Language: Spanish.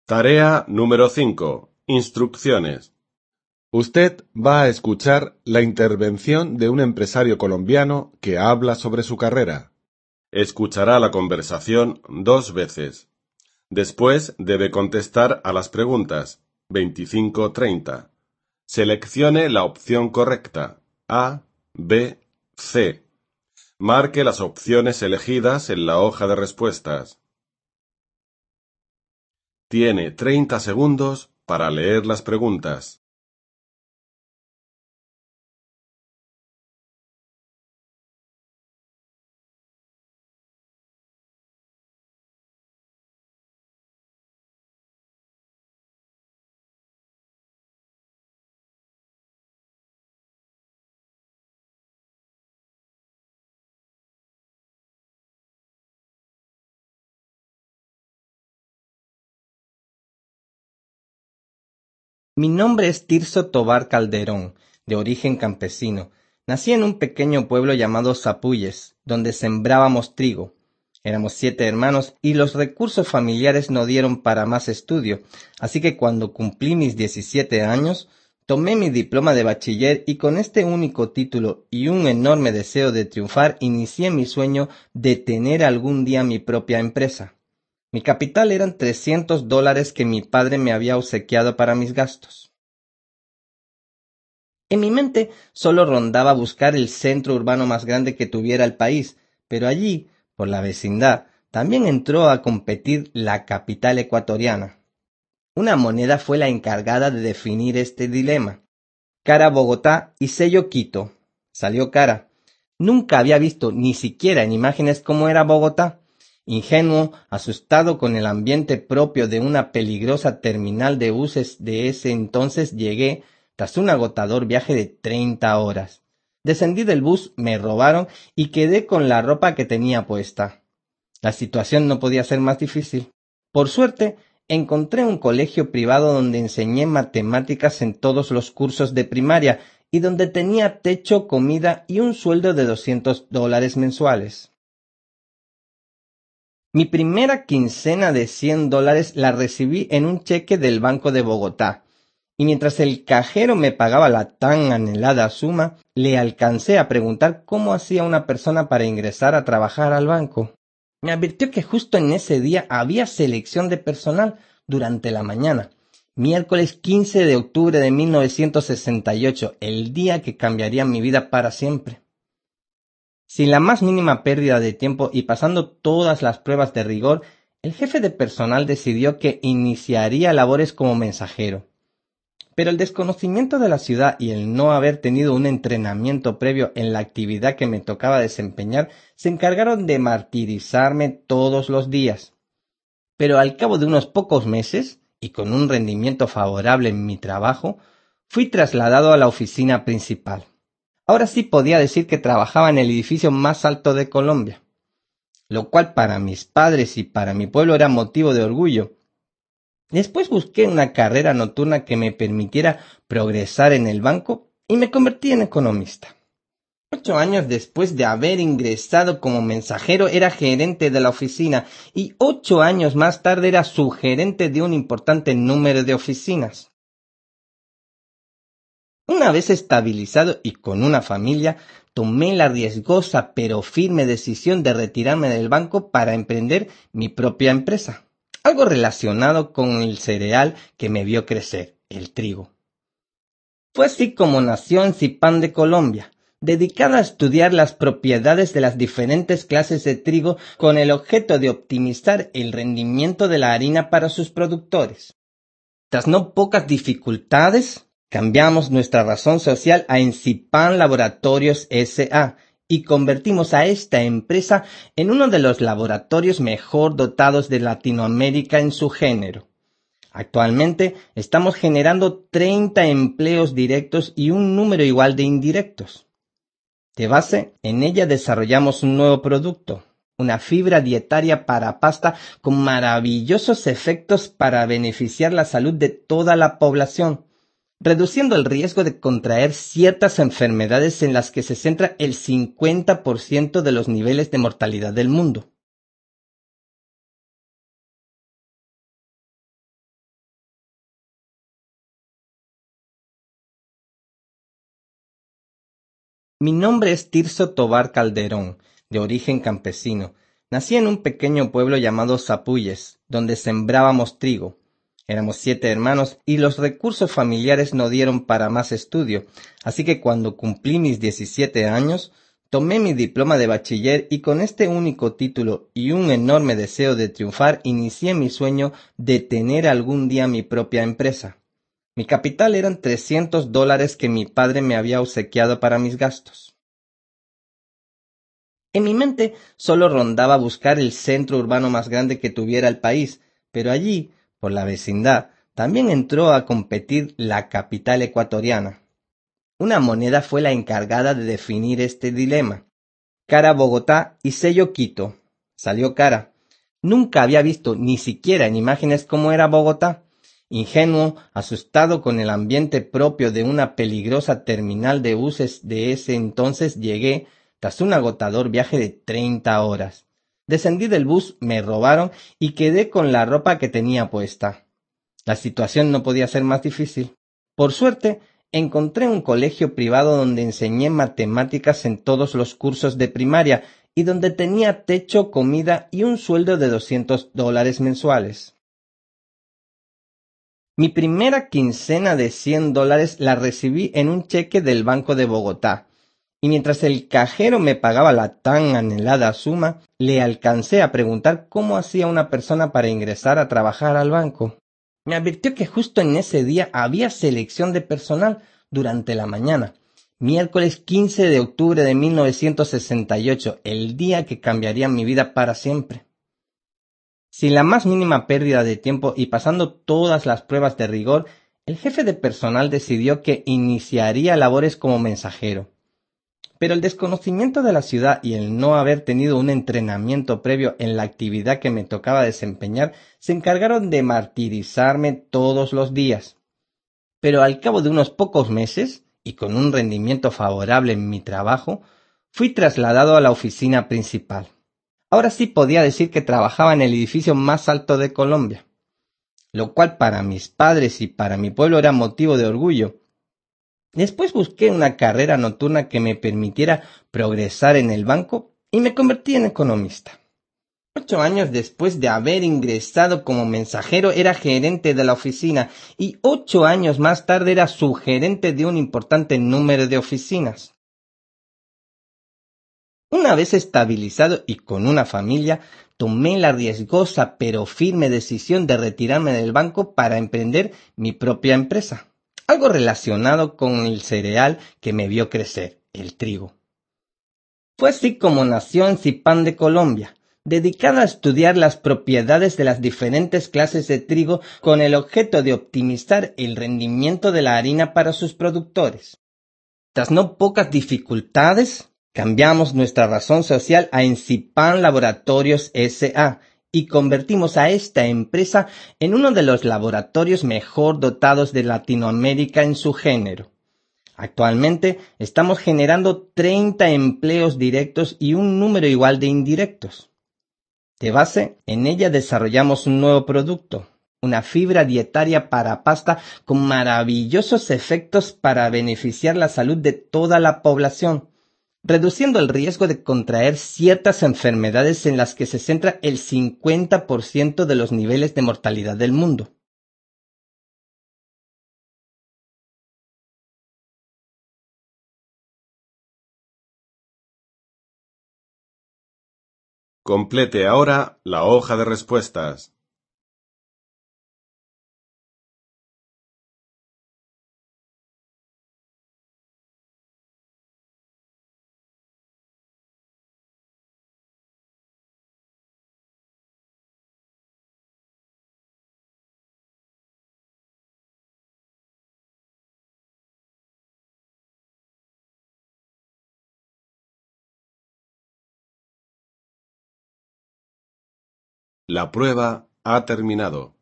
Tarea número 5. Instrucciones. Usted va a escuchar la intervención de un empresario colombiano que habla sobre su carrera. Escuchará la conversación 2 veces. Después debe contestar a las preguntas 25-30. Seleccione la opción correcta, A, B, C. Marque las opciones elegidas en la hoja de respuestas. Tiene 30 segundos para leer las preguntas. Mi nombre es Tirso Tobar Calderón, de origen campesino. Nací en un pequeño pueblo llamado Zapuyes, donde sembrábamos trigo. Éramos 7 hermanos y los recursos familiares no dieron para más estudio, así que cuando cumplí mis 17 años, tomé mi diploma de bachiller y con este único título y un enorme deseo de triunfar, inicié mi sueño de tener algún día mi propia empresa. Mi capital eran $300 que mi padre me había obsequiado para mis gastos. En mi mente solo rondaba buscar el centro urbano más grande que tuviera el país, pero allí, por la vecindad, también entró a competir la capital ecuatoriana. Una moneda fue la encargada de definir este dilema. Cara Bogotá y sello Quito. Salió cara. Nunca había visto ni siquiera en imágenes cómo era Bogotá. Ingenuo, asustado con el ambiente propio de una peligrosa terminal de buses de ese entonces, llegué tras un agotador viaje de 30 horas. Descendí del bus, me robaron y quedé con la ropa que tenía puesta. La situación no podía ser más difícil. Por suerte, encontré un colegio privado donde enseñé matemáticas en todos los cursos de primaria y donde tenía techo, comida y un sueldo de $200 mensuales. Mi primera quincena de $100 la recibí en un cheque del Banco de Bogotá, y mientras el cajero me pagaba la tan anhelada suma, le alcancé a preguntar cómo hacía una persona para ingresar a trabajar al banco. Me advirtió que justo en ese día había selección de personal durante la mañana, miércoles 15 de octubre de 1968, el día que cambiaría mi vida para siempre. Sin la más mínima pérdida de tiempo y pasando todas las pruebas de rigor, el jefe de personal decidió que iniciaría labores como mensajero. Pero el desconocimiento de la ciudad y el no haber tenido un entrenamiento previo en la actividad que me tocaba desempeñar se encargaron de martirizarme todos los días. Pero al cabo de unos pocos meses, y con un rendimiento favorable en mi trabajo, fui trasladado a la oficina principal. Ahora sí podía decir que trabajaba en el edificio más alto de Colombia, lo cual para mis padres y para mi pueblo era motivo de orgullo. Después busqué una carrera nocturna que me permitiera progresar en el banco y me convertí en economista. 8 años después de haber ingresado como mensajero era gerente de la oficina y 8 años más tarde era subgerente de un importante número de oficinas. Una vez estabilizado y con una familia, tomé la riesgosa pero firme decisión de retirarme del banco para emprender mi propia empresa, algo relacionado con el cereal que me vio crecer, el trigo. Fue así como nació Encipan de Colombia, dedicada a estudiar las propiedades de las diferentes clases de trigo con el objeto de optimizar el rendimiento de la harina para sus productores. Tras no pocas dificultades, cambiamos nuestra razón social a Encipan Laboratorios S.A. y convertimos a esta empresa en uno de los laboratorios mejor dotados de Latinoamérica en su género. Actualmente estamos generando 30 empleos directos y un número igual de indirectos. De base, en ella desarrollamos un nuevo producto, una fibra dietaria para pasta con maravillosos efectos para beneficiar la salud de toda la población, reduciendo el riesgo de contraer ciertas enfermedades en las que se centra el 50% de los niveles de mortalidad del mundo. Mi nombre es Tirso Tobar Calderón, de origen campesino. Nací en un pequeño pueblo llamado Zapuyes, donde sembrábamos trigo. Éramos 7 hermanos y los recursos familiares no dieron para más estudio, así que cuando cumplí mis 17 años, tomé mi diploma de bachiller y con este único título y un enorme deseo de triunfar, inicié mi sueño de tener algún día mi propia empresa. Mi capital eran $300 que mi padre me había obsequiado para mis gastos. En mi mente solo rondaba buscar el centro urbano más grande que tuviera el país, pero allí, por la vecindad, también entró a competir la capital ecuatoriana. Una moneda fue la encargada de definir este dilema. Cara Bogotá y sello Quito. Salió cara. Nunca había visto ni siquiera en imágenes cómo era Bogotá. Ingenuo, asustado con el ambiente propio de una peligrosa terminal de buses de ese entonces, llegué tras un agotador viaje de 30 horas. Descendí del bus, me robaron y quedé con la ropa que tenía puesta. La situación no podía ser más difícil. Por suerte, encontré un colegio privado donde enseñé matemáticas en todos los cursos de primaria y donde tenía techo, comida y un sueldo de $200 mensuales. Mi primera quincena de $100 la recibí en un cheque del Banco de Bogotá, y mientras el cajero me pagaba la tan anhelada suma, le alcancé a preguntar cómo hacía una persona para ingresar a trabajar al banco. Me advirtió que justo en ese día había selección de personal durante la mañana, miércoles 15 de octubre de 1968, el día que cambiaría mi vida para siempre. Sin la más mínima pérdida de tiempo y pasando todas las pruebas de rigor, el jefe de personal decidió que iniciaría labores como mensajero. Pero el desconocimiento de la ciudad y el no haber tenido un entrenamiento previo en la actividad que me tocaba desempeñar se encargaron de martirizarme todos los días. Pero al cabo de unos pocos meses, y con un rendimiento favorable en mi trabajo, fui trasladado a la oficina principal. Ahora sí podía decir que trabajaba en el edificio más alto de Colombia, lo cual para mis padres y para mi pueblo era motivo de orgullo. Después busqué una carrera nocturna que me permitiera progresar en el banco y me convertí en economista. 8 años después de haber ingresado como mensajero era gerente de la oficina y 8 años más tarde era subgerente de un importante número de oficinas. Una vez estabilizado y con una familia, tomé la riesgosa pero firme decisión de retirarme del banco para emprender mi propia empresa. Algo relacionado con el cereal que me vio crecer, el trigo. Fue así como nació Encipan de Colombia, dedicada a estudiar las propiedades de las diferentes clases de trigo con el objeto de optimizar el rendimiento de la harina para sus productores. Tras no pocas dificultades, cambiamos nuestra razón social a Encipan Laboratorios S.A. y convertimos a esta empresa en uno de los laboratorios mejor dotados de Latinoamérica en su género. Actualmente estamos generando 30 empleos directos y un número igual de indirectos. De base, en ella desarrollamos un nuevo producto, una fibra dietaria para pasta con maravillosos efectos para beneficiar la salud de toda la población, reduciendo el riesgo de contraer ciertas enfermedades en las que se centra el 50% de los niveles de mortalidad del mundo. Complete ahora la hoja de respuestas. La prueba ha terminado.